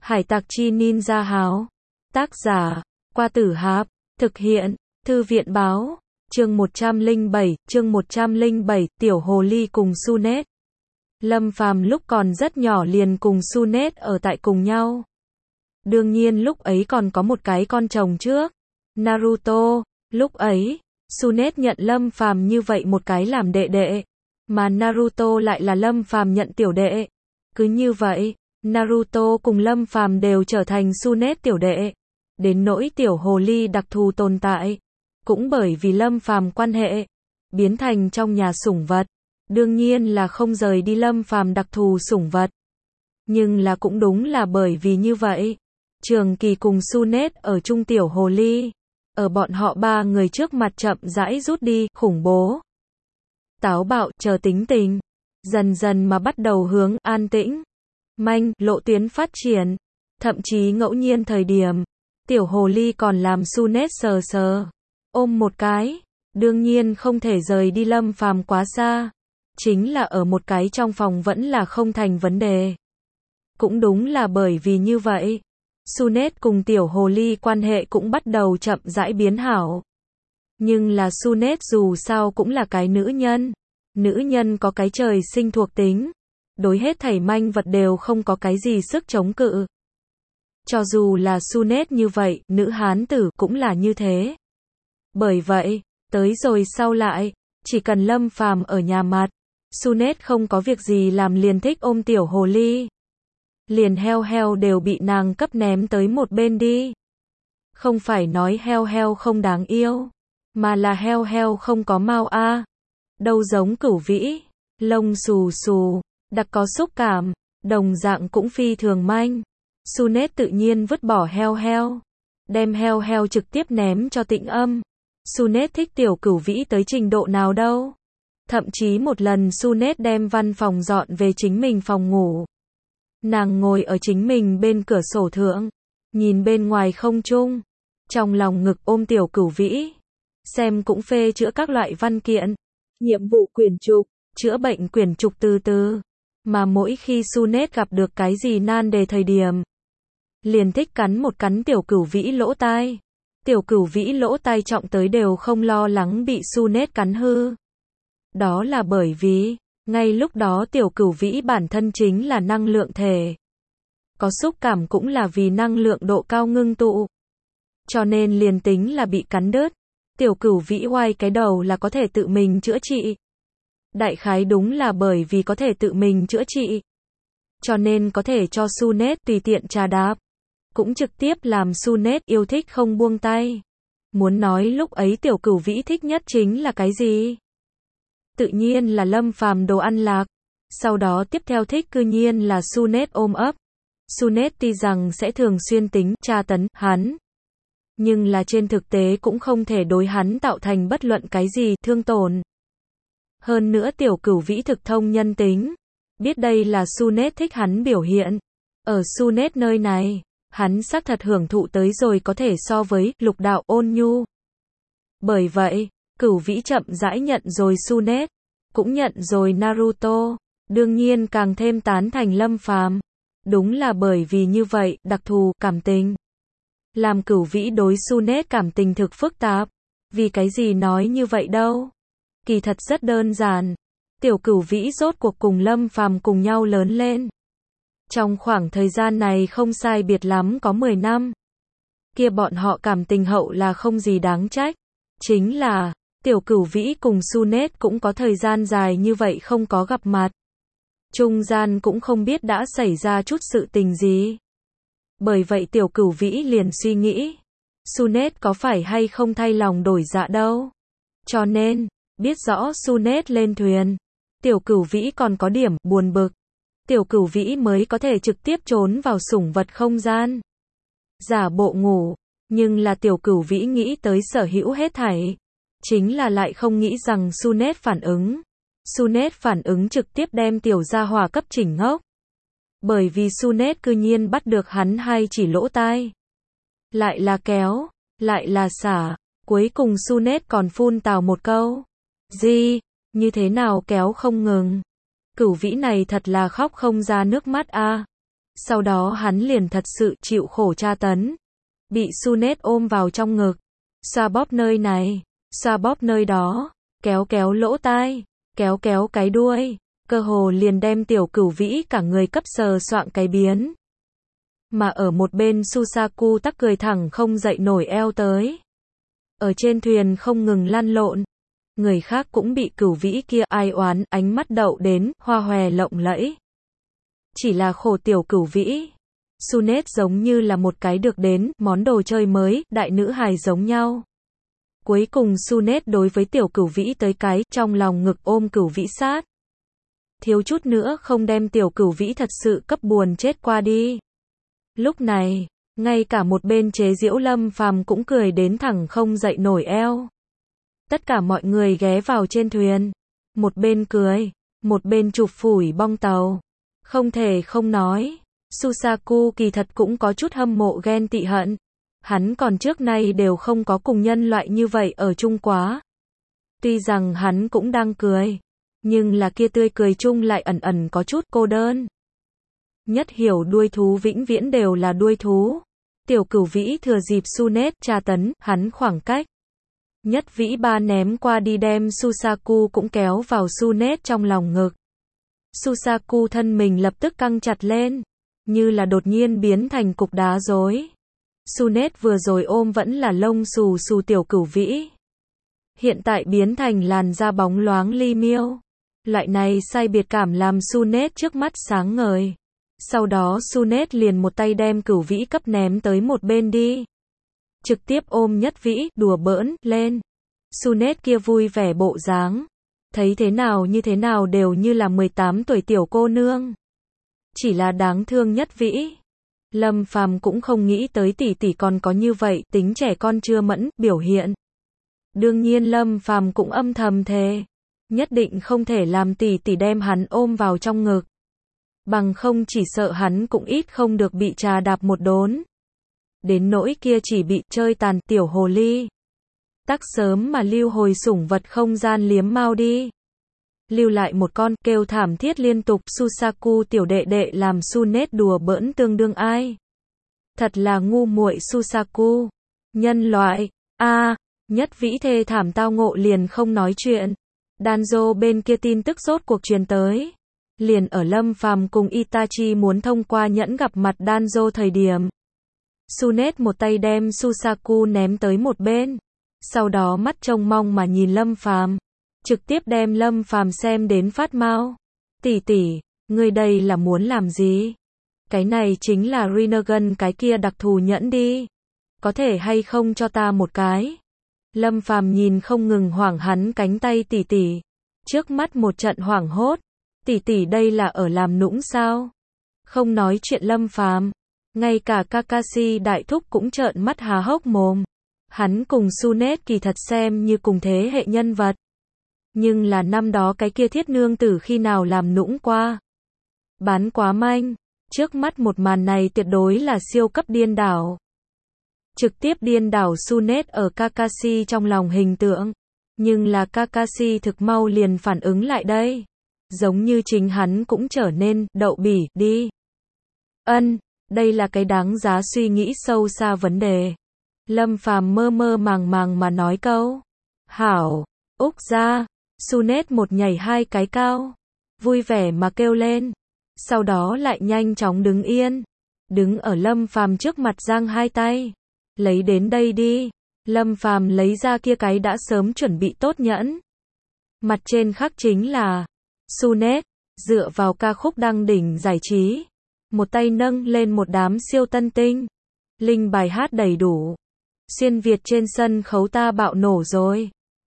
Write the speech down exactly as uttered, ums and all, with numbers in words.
Hải tặc chi ninja háo. Tác giả, Qua Tử Hạp. Thực hiện, Thư viện báo. Chương một trăm lẻ bảy, chương một trăm lẻ bảy, Tiểu Hồ Ly cùng Sunét. Lâm Phàm lúc còn rất nhỏ liền cùng Sunét ở tại cùng nhau. Đương nhiên lúc ấy còn có một cái con chồng trước, Naruto. Lúc ấy, Sunét nhận Lâm Phàm như vậy một cái làm đệ đệ, mà Naruto lại là Lâm Phàm nhận tiểu đệ. Cứ như vậy, Naruto cùng Lâm Phàm đều trở thành Sunét tiểu đệ. Đến nỗi Tiểu Hồ Ly đặc thù tồn tại, cũng bởi vì Lâm Phàm quan hệ, biến thành trong nhà sủng vật. Đương nhiên là không rời đi Lâm Phàm đặc thù sủng vật. Nhưng là cũng đúng là bởi vì như vậy, Trường Kỳ cùng Sunét ở chung Tiểu Hồ Ly, ở bọn họ ba người trước mặt chậm rãi rút đi, khủng bố, táo bạo, chờ tính tình, dần dần mà bắt đầu hướng an tĩnh, manh, lộ tuyến phát triển. Thậm chí ngẫu nhiên thời điểm, Tiểu Hồ Ly còn làm Sunét sờ sờ, ôm một cái. Đương nhiên không thể rời đi Lâm Phàm quá xa, chính là ở một cái trong phòng vẫn là không thành vấn đề. Cũng đúng là bởi vì như vậy, Sunét cùng Tiểu Hồ Ly quan hệ cũng bắt đầu chậm rãi biến hảo. Nhưng là Sunét dù sao cũng là cái nữ nhân. Nữ nhân có cái trời sinh thuộc tính, đối hết thảy manh vật đều không có cái gì sức chống cự. Cho dù là Sunét như vậy, nữ hán tử cũng là như thế. Bởi vậy, tới rồi sau lại, chỉ cần Lâm Phàm ở nhà mặt, Sunét không có việc gì làm liền thích ôm Tiểu Hồ Ly. Liền heo heo đều bị nàng cấp ném tới một bên đi. Không phải nói heo heo không đáng yêu, mà là heo heo không có mao a. Đâu giống Cửu Vĩ, lông xù xù, đặc có xúc cảm, đồng dạng cũng phi thường manh. Sunét tự nhiên vứt bỏ heo heo, đem heo heo trực tiếp ném cho Tịnh Âm. Sunét thích Tiểu Cửu Vĩ tới trình độ nào đâu. Thậm chí một lần Sunét đem văn phòng dọn về chính mình phòng ngủ. Nàng ngồi ở chính mình bên cửa sổ thượng, nhìn bên ngoài không trung, trong lòng ngực ôm Tiểu Cửu Vĩ, xem cũng phê chữa các loại văn kiện, nhiệm vụ quyển trục, chữa bệnh quyển trục từ từ. Mà mỗi khi Sunét gặp được cái gì nan đề thời điểm, liền thích cắn một cắn Tiểu Cửu Vĩ lỗ tai. Tiểu Cửu Vĩ lỗ tai trọng tới đều không lo lắng bị Sunét cắn hư. Đó là bởi vì, ngay lúc đó Tiểu Cửu Vĩ bản thân chính là năng lượng thể. Có xúc cảm cũng là vì năng lượng độ cao ngưng tụ. Cho nên liền tính là bị cắn đứt, Tiểu Cửu Vĩ oai cái đầu là có thể tự mình chữa trị. Đại khái đúng là bởi vì có thể tự mình chữa trị, cho nên có thể cho Sunét tùy tiện trà đạp, cũng trực tiếp làm Sunét yêu thích không buông tay. Muốn nói lúc ấy Tiểu Cửu Vĩ thích nhất chính là cái gì? Tự nhiên là Lâm Phàm đồ ăn lạc. Sau đó tiếp theo thích cư nhiên là Sunét ôm ấp. Sunét tuy rằng sẽ thường xuyên tính tra tấn hắn, nhưng là trên thực tế cũng không thể đối hắn tạo thành bất luận cái gì thương tổn. Hơn nữa Tiểu Cửu Vĩ thực thông nhân tính, biết đây là Sunét thích hắn biểu hiện. Ở Sunét nơi này, hắn xác thật hưởng thụ tới rồi có thể so với lục đạo ôn nhu. Bởi vậy, Cửu Vĩ chậm rãi nhận rồi Sunét, cũng nhận rồi Naruto, đương nhiên càng thêm tán thành Lâm Phàm. Đúng là bởi vì như vậy, đặc thù cảm tình, làm Cửu Vĩ đối Sunét cảm tình thực phức tạp. Vì cái gì nói như vậy đâu? Kỳ thật rất đơn giản. Tiểu Cửu Vĩ rốt cuộc cùng Lâm Phàm cùng nhau lớn lên. Trong khoảng thời gian này không sai biệt lắm có mười năm. Kia bọn họ cảm tình hậu là không gì đáng trách. Chính là, Tiểu Cửu Vĩ cùng Sunét cũng có thời gian dài như vậy không có gặp mặt. Trung gian cũng không biết đã xảy ra chút sự tình gì. Bởi vậy Tiểu Cửu Vĩ liền suy nghĩ, Sunét có phải hay không thay lòng đổi dạ đâu. Cho nên, biết rõ Sunét lên thuyền, Tiểu Cửu Vĩ còn có điểm buồn bực. Tiểu Cửu Vĩ mới có thể trực tiếp trốn vào sủng vật không gian, giả bộ ngủ. Nhưng là Tiểu Cửu Vĩ nghĩ tới sở hữu hết thảy, chính là lại không nghĩ rằng Sunét phản ứng. Sunét phản ứng trực tiếp đem tiểu gia hỏa cấp chỉnh ngốc. Bởi vì Sunét cư nhiên bắt được hắn hai chỉ lỗ tai. Lại là kéo, lại là xả, cuối cùng Sunét còn phun tào một câu. Gì, như thế nào kéo không ngừng. Cửu Vĩ này thật là khóc không ra nước mắt a. Sau đó hắn liền thật sự chịu khổ tra tấn. Bị Sunet ôm vào trong ngực, xoa bóp nơi này, xoa bóp nơi đó, kéo kéo lỗ tai, kéo kéo cái đuôi, cơ hồ liền đem tiểu cửu vĩ cả người cấp sờ soạng cái biến. Mà ở một bên Susaku tắc cười thẳng không dậy nổi eo tới. Ở trên thuyền không ngừng lăn lộn. Người khác cũng bị cửu vĩ kia ai oán, ánh mắt đậu đến, hoa hòe lộng lẫy. Chỉ là khổ tiểu cửu vĩ. Sunet giống như là một cái được đến, món đồ chơi mới, đại nữ hài giống nhau. Cuối cùng Sunet đối với tiểu cửu vĩ tới cái, trong lòng ngực ôm cửu vĩ sát. Thiếu chút nữa không đem tiểu cửu vĩ thật sự cấp buồn chết qua đi. Lúc này, ngay cả một bên chế giễu Lâm Phàm cũng cười đến thẳng không dậy nổi eo. Tất cả mọi người ghé vào trên thuyền. Một bên cười, một bên chụp phủi bong tàu. Không thể không nói, Susaku kỳ thật cũng có chút hâm mộ ghen tị hận. Hắn còn trước nay đều không có cùng nhân loại như vậy ở chung quá. Tuy rằng hắn cũng đang cười, nhưng là kia tươi cười chung lại ẩn ẩn có chút cô đơn. Nhất hiểu đuôi thú vĩnh viễn đều là đuôi thú. Tiểu cửu vĩ thừa dịp Sunet tra tấn, hắn khoảng cách. Nhất vĩ ba ném qua đi đem Susaku cũng kéo vào Sunet trong lòng ngực. Susaku thân mình lập tức căng chặt lên, như là đột nhiên biến thành cục đá rối. Sunet vừa rồi ôm vẫn là lông xù xù tiểu cửu vĩ. Hiện tại biến thành làn da bóng loáng li miêu. Loại này sai biệt cảm làm Sunet trước mắt sáng ngời. Sau đó Sunet liền một tay đem cửu vĩ cấp ném tới một bên đi. Trực tiếp ôm nhất vĩ, đùa bỡn, lên. Sunet kia vui vẻ bộ dáng. Thấy thế nào như thế nào đều như là mười tám tuổi tiểu cô nương. Chỉ là đáng thương nhất vĩ. Lâm Phàm cũng không nghĩ tới tỷ tỷ còn có như vậy, tính trẻ con chưa mẫn, biểu hiện. Đương nhiên Lâm Phàm cũng âm thầm thề. Nhất định không thể làm tỷ tỷ đem hắn ôm vào trong ngực. Bằng không chỉ sợ hắn cũng ít không được bị trà đạp một đốn. Đến nỗi kia chỉ bị chơi tàn tiểu hồ ly. Tắc sớm mà lưu hồi sủng vật không gian liếm mau đi. Lưu lại một con kêu thảm thiết liên tục. Susaku tiểu đệ đệ làm Sunet đùa bỡn tương đương ai. Thật là ngu muội Susaku. Nhân loại, a à, nhất vĩ thê thảm tao ngộ liền không nói chuyện. Danzo bên kia tin tức rốt cuộc truyền tới. Liền ở Lâm Phàm cùng Itachi muốn thông qua nhẫn gặp mặt Danzo thời điểm. Sunet một tay đem Susaku ném tới một bên. Sau đó mắt trông mong mà nhìn Lâm Phàm, trực tiếp đem Lâm Phàm xem đến phát mau. Tỷ tỷ, ngươi đây là muốn làm gì? Cái này chính là Rinnegan cái kia đặc thù nhẫn đi. Có thể hay không cho ta một cái? Lâm Phàm nhìn không ngừng hoảng hắn cánh tay tỷ tỷ. Trước mắt một trận hoảng hốt. Tỷ tỷ đây là ở làm nũng sao? Không nói chuyện Lâm Phàm, ngay cả Kakashi đại thúc cũng trợn mắt há hốc mồm. Hắn cùng Sunet kỳ thật xem như cùng thế hệ nhân vật. Nhưng là năm đó cái kia thiết nương tử khi nào làm nũng qua. Bán quá manh. Trước mắt một màn này tuyệt đối là siêu cấp điên đảo. Trực tiếp điên đảo Sunet ở Kakashi trong lòng hình tượng. Nhưng là Kakashi thực mau liền phản ứng lại đây. Giống như chính hắn cũng trở nên đậu bỉ đi. Ân, đây là cái đáng giá suy nghĩ sâu xa vấn đề. Lâm Phàm mơ mơ màng màng mà nói câu. Hảo, Úc ra. Sunet một nhảy hai cái cao. Vui vẻ mà kêu lên. Sau đó lại nhanh chóng đứng yên. Đứng ở Lâm Phàm trước mặt giang hai tay. Lấy đến đây đi. Lâm Phàm lấy ra kia cái đã sớm chuẩn bị tốt nhẫn. Mặt trên khắc chính là Sunet, dựa vào ca khúc đăng đỉnh giải trí. Một tay nâng lên một đám siêu tân tinh. Linh bài hát đầy đủ. Xuyên Việt trên sân khấu ta bạo nổ rồi.